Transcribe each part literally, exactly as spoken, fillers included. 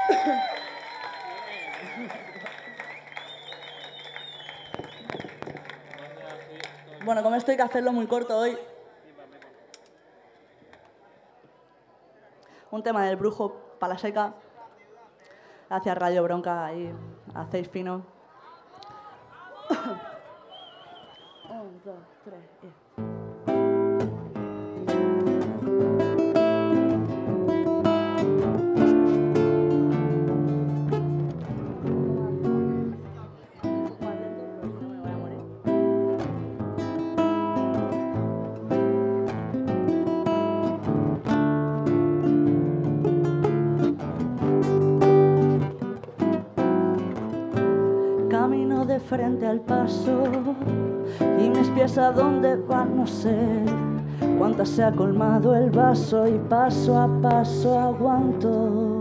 Bueno, como esto hay que hacerlo muy corto hoy, un tema del Brujo, Pala Seca, hacia Radio Bronca, ahí hacéis fino. Un, dos, tres, y... Camino de frente al paso y mis pies a dónde van no sé cuántas se ha colmado el vaso y paso a paso aguanto.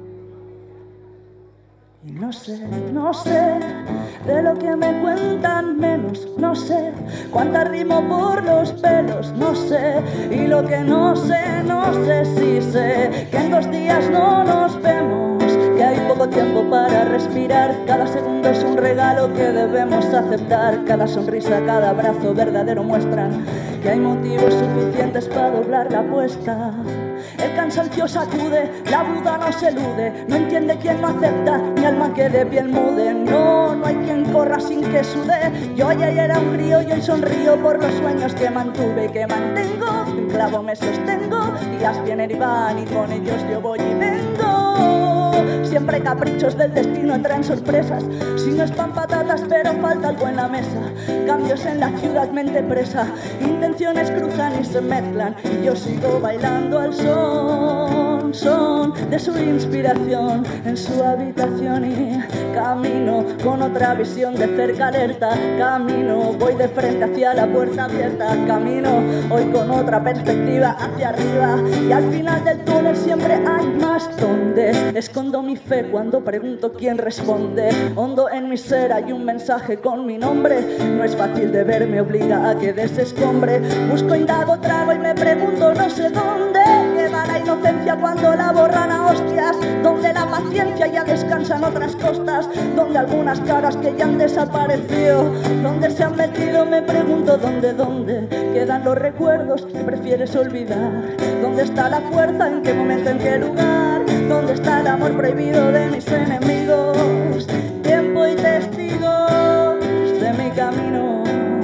Y no sé, no sé de lo que me cuentan menos, no sé cuánta rimo por los pelos, no sé, y lo que no sé, no sé si sé que en dos días no nos vemos, que hay poco tiempo para respirar, cada segundo es un regalo que debemos aceptar, cada sonrisa, cada abrazo verdadero muestran que hay motivos suficientes para doblar la apuesta. El cansancio sacude, la duda no se elude, no entiende quién no acepta, mi alma que de piel mude. No, no hay quien corra sin que sude. Yo ayer era un crío y hoy sonrío por los sueños que mantuve y que mantengo. Un clavo me sostengo, días vienen y van y con ellos yo voy y vengo. Siempre caprichos del destino traen sorpresas, si no es pan patatas pero falta algo en la mesa. Cambios en la ciudad, mente presa, intenciones cruzan y se mezclan y yo sigo bailando al son, son de su inspiración en su habitación y camino con otra visión de cerca alerta. Camino, voy de frente hacia la puerta abierta. Camino hoy con otra perspectiva hacia arriba y al final del túnel siempre hay más. Donde escondo mi fe cuando pregunto quién responde. Hondo en mi ser hay un mensaje con mi nombre. No es fácil de ver, me obliga a que desescombre. Busco, indago, trago y me pregunto no sé dónde queda la inocencia cuando la borran a hostias. Donde la paciencia ya descansa en otras costas. Donde algunas caras que ya han desaparecido, donde se han metido, me pregunto dónde, dónde quedan los recuerdos que prefieres olvidar. ¿Dónde está la fuerza? ¿En qué momento? ¿En qué lugar? ¿Dónde está el amor prohibido de mis enemigos? Tiempo y testigos de mi camino.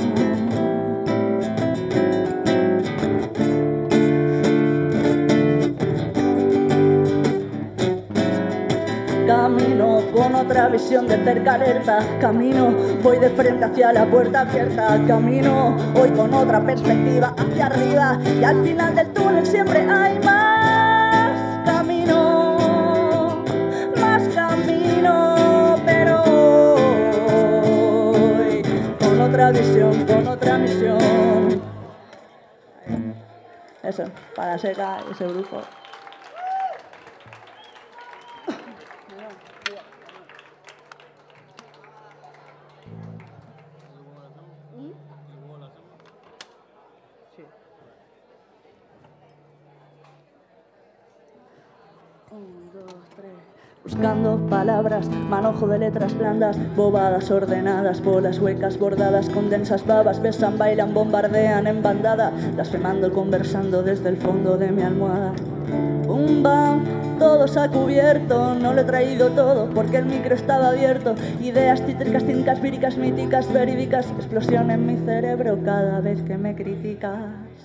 Camino con otra visión de cerca alerta. Camino, voy de frente hacia la puerta abierta. Camino, hoy con otra perspectiva hacia arriba y al final del túnel siempre hay más camino, más camino, pero hoy con otra visión, con otra misión. Eso, Pala Seca, ese grupo. Un, dos, tres. Buscando palabras, manojo de letras blandas, bobadas ordenadas, bolas huecas bordadas con densas babas, besan, bailan, bombardean en bandada, blasfemando, conversando desde el fondo de mi almohada. Un bam, todo se ha cubierto, no lo he traído todo porque el micro estaba abierto. Ideas cítricas, cínicas, víricas, míticas, verídicas, explosión en mi cerebro cada vez que me criticas.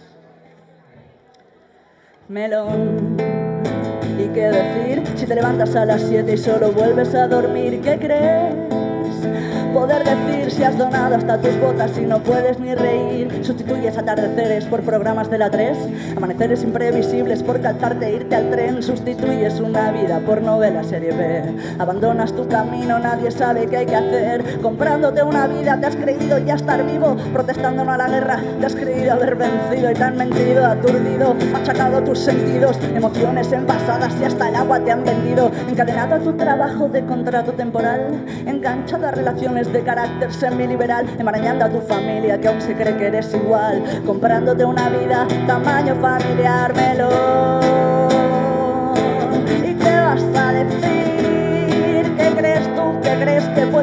Melón. ¿Y qué decir si te levantas a las siete y solo vuelves a dormir? ¿Qué crees? Poder decir si has donado hasta tus botas y no puedes ni reír. Sustituyes atardeceres por programas de la tres, amaneceres imprevisibles por calzarte e irte al tren. Sustituyes una vida por novela serie B. Abandonas tu camino, nadie sabe qué hay que hacer. Comprándote una vida te has creído ya estar vivo. Protestando no a la guerra te has creído haber vencido y te han mentido, aturdido, machacado tus sentidos. Emociones envasadas y hasta el agua te han vendido. Encadenado a tu trabajo de contrato temporal, enganchado a relaciones de carácter semiliberal, enmarañando a tu familia que aún se cree que eres igual, comprándote una vida tamaño familiar. Melón, ¿y qué vas a decir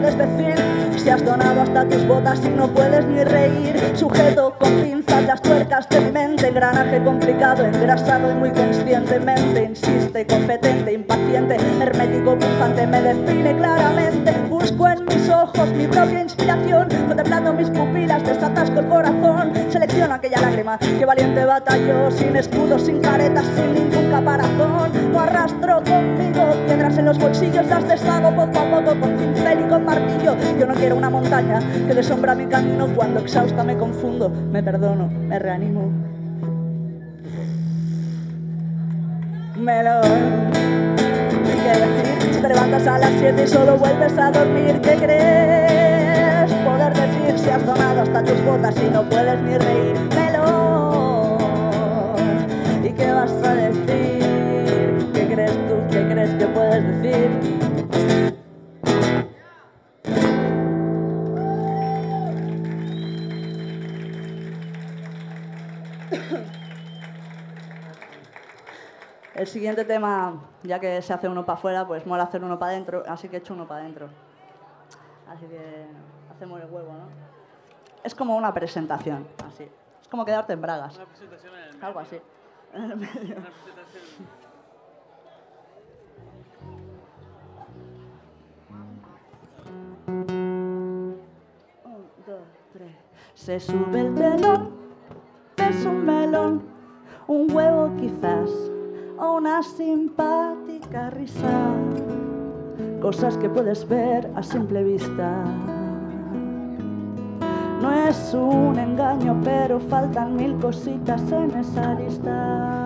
puedes decir si has donado hasta tus botas y no puedes ni reír? Sujeto con pinzas las tuercas de mi mente, engranaje complicado, engrasado y muy conscientemente. Insiste, competente, impaciente, hermético, pujante, me define claramente. Busco en mis ojos mi propia inspiración, contemplando mis pupilas, desatasco el corazón. Selecciono aquella lágrima que valiente batalló, sin escudo, sin caretas, sin ningún caparazón. No arrastro conmigo piedras en los bolsillos, las deshago poco a poco con cincel y con martillo. Yo no quiero una montaña que dessombra mi camino. Cuando exhausta me confundo, me perdono, me reanimo. Melón. ¿Y qué decir? Si te levantas a las siete y solo vuelves a dormir, ¿qué crees? Poder decir si has donado hasta tus botas y no puedes ni reír. Melón. ¿Y qué vas a decir? ¿Qué crees tú? ¿Qué crees que puedes decir? El siguiente tema, ya que se hace uno para afuera, pues mola hacer uno para adentro, así que he hecho uno para adentro. Así que hacemos el huevo, ¿no? Es como una presentación, así. Es como quedarte en bragas. Una presentación en el medio. Algo así. En el medio. Una presentación... Un, dos, tres. Se sube el telón, es un melón, un huevo quizás, o una simpática risa. Cosas que puedes ver a simple vista. No es un engaño, pero faltan mil cositas en esa lista.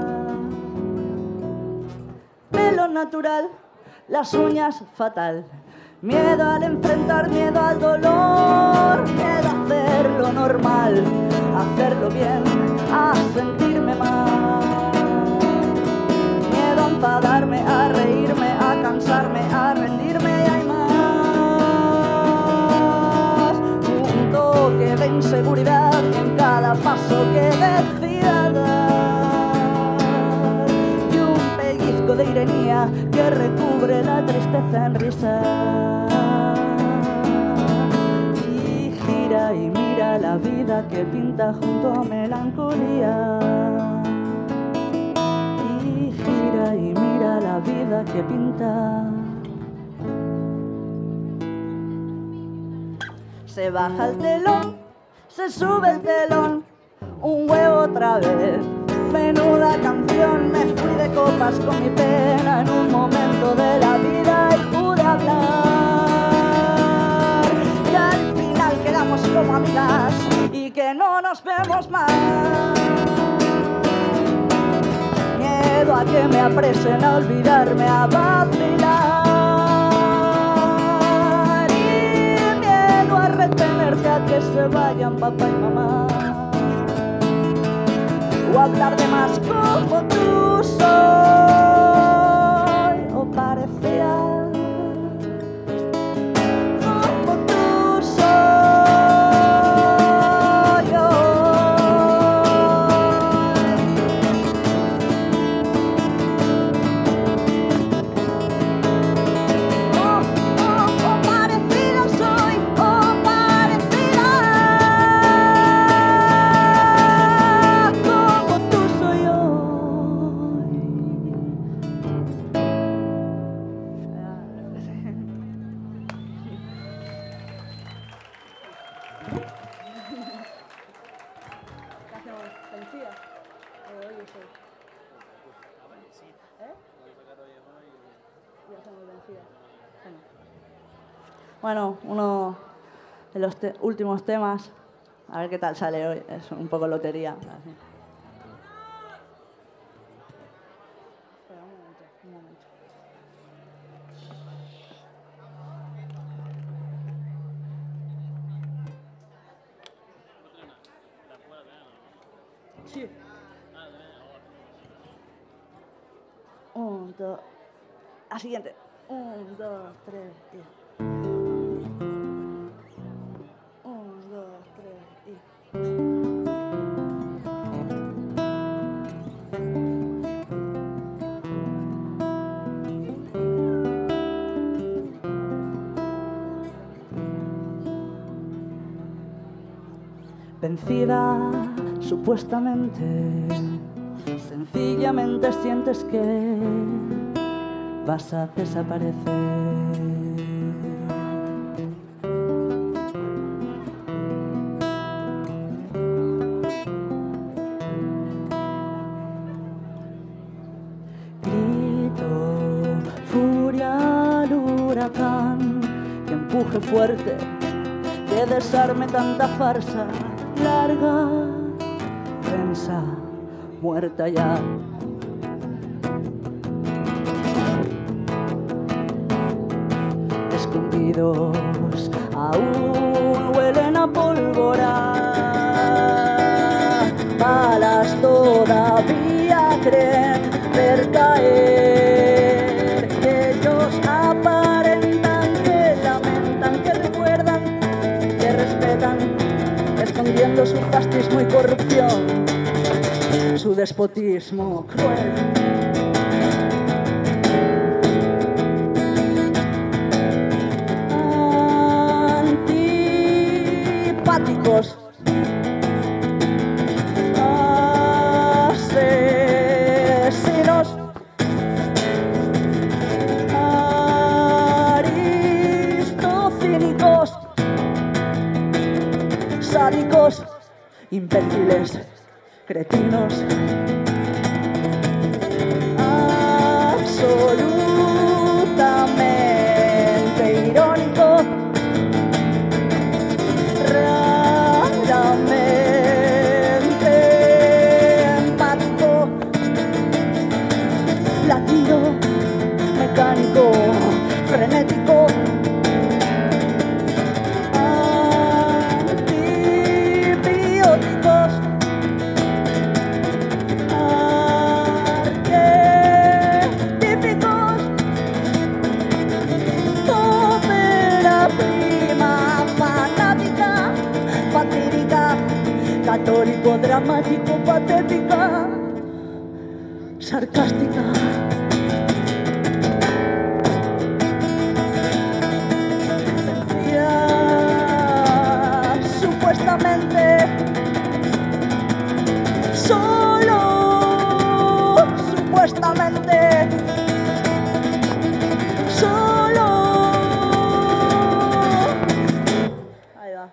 Pelo natural, las uñas fatal. Miedo al enfrentar, miedo al dolor. Miedo a hacerlo normal, a hacerlo bien, a sentirme mal. Miedo a enfadarme, a reírme, a cansarme, a rendirme y hay más. Un toque de inseguridad en cada paso que decida dar. Y un pellizco de ironía que recubre la tristeza en risa. Y gira y mira la vida que pinta junto a melancolía. Y gira y mira la vida que pinta. Se baja el telón, se sube el telón, un huevo otra vez. Menuda canción, me fui de copas con mi pena en un momento de la vida y pude hablar. Y al final quedamos como amigas y que no nos vemos más. Miedo a que me apresen, a olvidarme, a vacilar. Y miedo a retenerte, a que se vayan papá y mamá. O hablar de más como tú soy, o parecía como tú soy hoy. Oh, oh, oh, parecida soy, oh, parecida. Bueno, uno de los te últimos temas, a ver qué tal sale hoy, es un poco lotería. Así. Espera, un momento, un momento. Sí. Un, dos. La siguiente. Un, dos, tres, y. Un, dos, tres, y. Vencida, supuestamente, sencillamente sientes que vas a desaparecer. Que empuje fuerte, que desarme tanta farsa larga, densa, muerta ya. Escondidos aún huelen a pólvora, balas todavía creen ver caer. Ellos aparentan que lamentan, que recuerdan, que respetan, escondiendo su fascismo y corrupción, su despotismo cruel. Antipáticos, asesinos, aristocínicos, sádicos, imbéciles, cretinos, absolutamente irónico, raramente empático, latido, mecánico, frenético, antibióticos, arquetípicos, ópera prima, fanática, fatídica, católico, dramático, patética, sarcástica. Supuestamente, solo supuestamente, solo. Ahí va.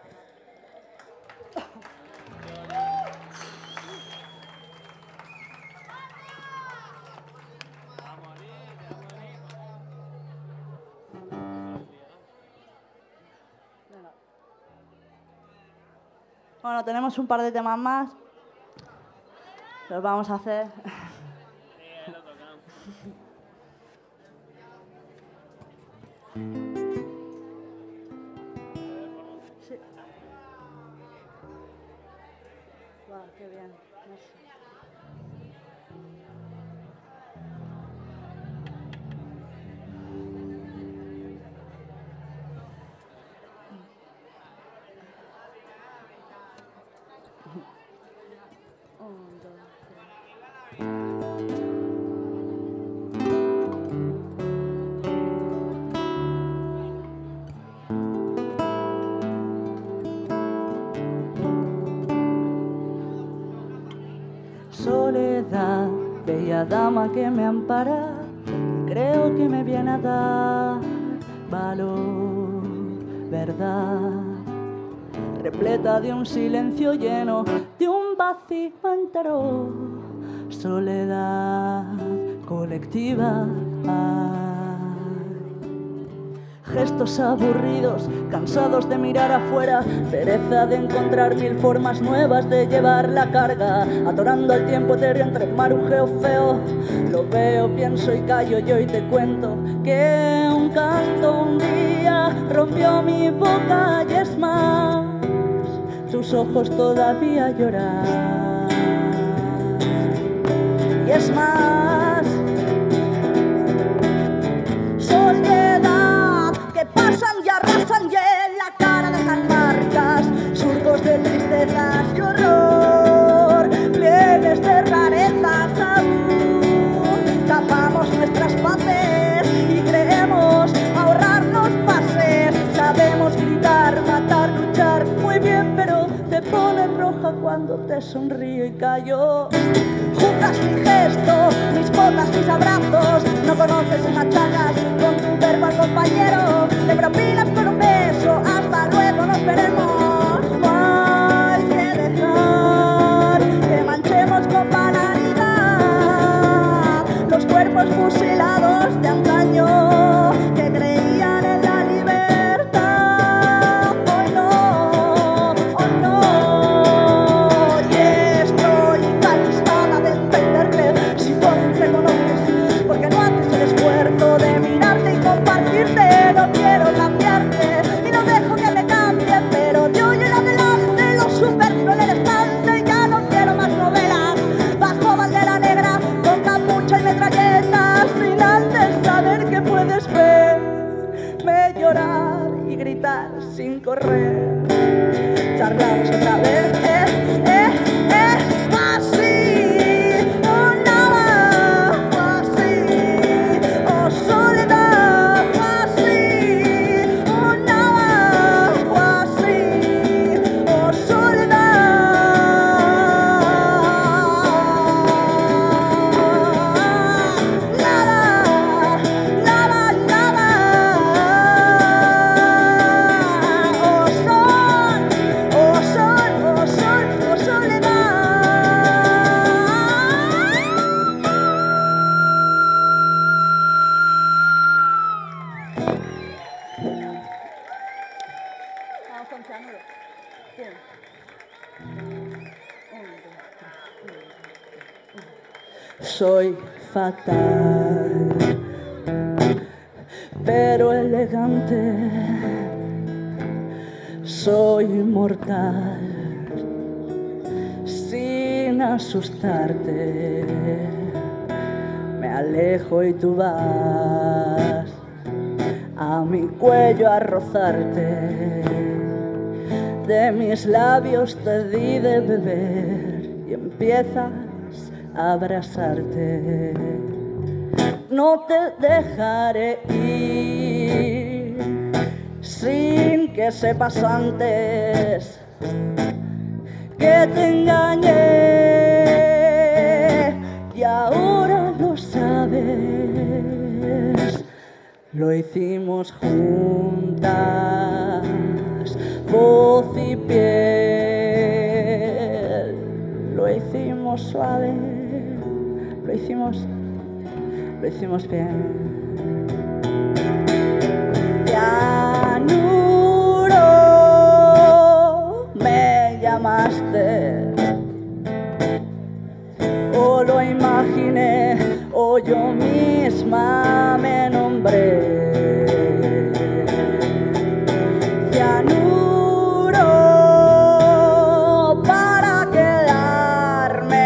Bueno, tenemos un par de temas más. Los vamos a hacer. Sí, lo tocamos. Sí. Wow, qué bien. No sé. Un, dos, tres. Soledad, bella dama que me ampara, creo que me viene a dar valor, verdad, repleta de un silencio lleno de un vacío entero, soledad colectiva. Gestos aburridos, cansados de mirar afuera, pereza de encontrar mil formas nuevas de llevar la carga, atorando al tiempo etéreo entre marujeo feo. Lo veo, pienso y callo yo y te cuento que un canto un día rompió mi boca y es más, tus ojos todavía lloran. Y es más, soledad, que pasan y arrasan y en la cara dejan marcas, surcos de tristezas y horror, pliegues de rarezas aún, tapamos nuestras faces y creemos ahorrarnos pases, sabemos gritar, matar, luchar muy bien, pero te pones rojo. cuando te sonrío y callo. Juzgas mi gesto, mis botas, mis abrazos. No conoces y machacas con tu verbo al compañero. Te propinas con un beso, hasta luego nos veremos. No hay que dejar que manchemos con banalidad los cuerpos fusilados de antaño que creían en la libertad. Hoy no, hoy no. Y estoy cansada de entenderte si tú aún me conoces, porque no haces el esfuerzo de mirarte y compartirte. No quiero cambiarte y no dejo que me cambie, pero de hoy en adelante lo superfluo en el estante. Ya no quiero más novelas bajo bandera negra con capucha y metralletas, sin antes saber que puedes verme llorar y gritar sin correr. Charlamos otra vez, eh, eh, eh, así, o nada, así, o soledad, así, o nada, así, o soledad. Nada, nada, nada. O sol, o sol, o sol, o soledad. Vamos con cianuro. Bien. Soy fatal, pero elegante. Soy mortal, sin asustarte. Me alejo y tú vas a mi cuello a rozarte. De mis labios te di de beber y empiezas a abrazarte. No te dejaré ir sin que sepas antes que te engañé, y ahora lo sabes. Lo hicimos juntas, voz y piel. Lo hicimos suave, lo hicimos, lo hicimos bien. Cianuro, me llamaste, o lo imaginé, o yo misma me nombré. Cianuro para quedarme,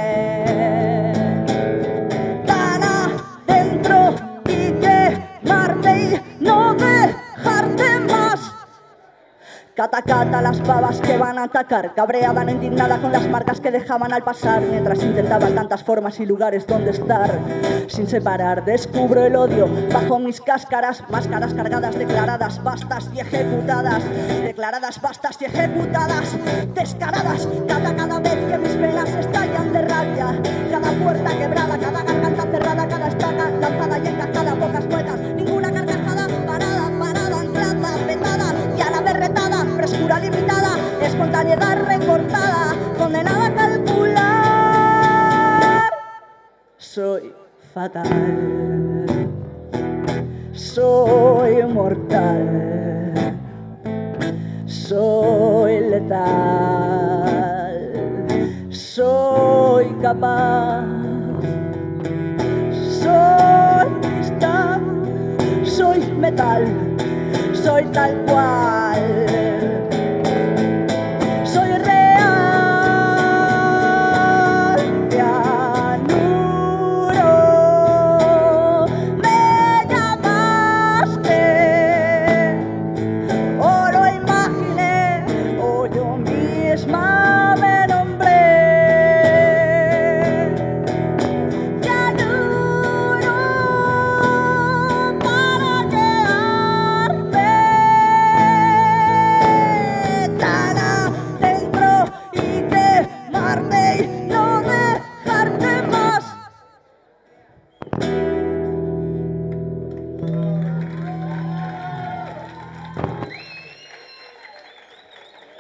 tan adentro y quemarte y no dejarte más. Cata, cata, las pavas que van a atacar, cabreada, no indignada con las marcas que dejaban al pasar, mientras intentaba tantas formas y lugares donde estar. Sin separar, descubro el odio bajo mis cáscaras, máscaras cargadas, declaradas, bastas y ejecutadas, declaradas, bastas y ejecutadas, descaradas. Cada, cada vez que mis venas estallan de rabia, cada puerta quebrada, cada garganta cerrada, cada estaca lanzada y encajada, pocas muecas, ninguna carcajada, parada, parada, anclada, vetada y a la vez retada, frescura limitada, espontaneidad recortada, condenada a calcular. Soy fatal, soy mortal, soy letal, soy capaz, soy cristal, soy metal, soy tal cual.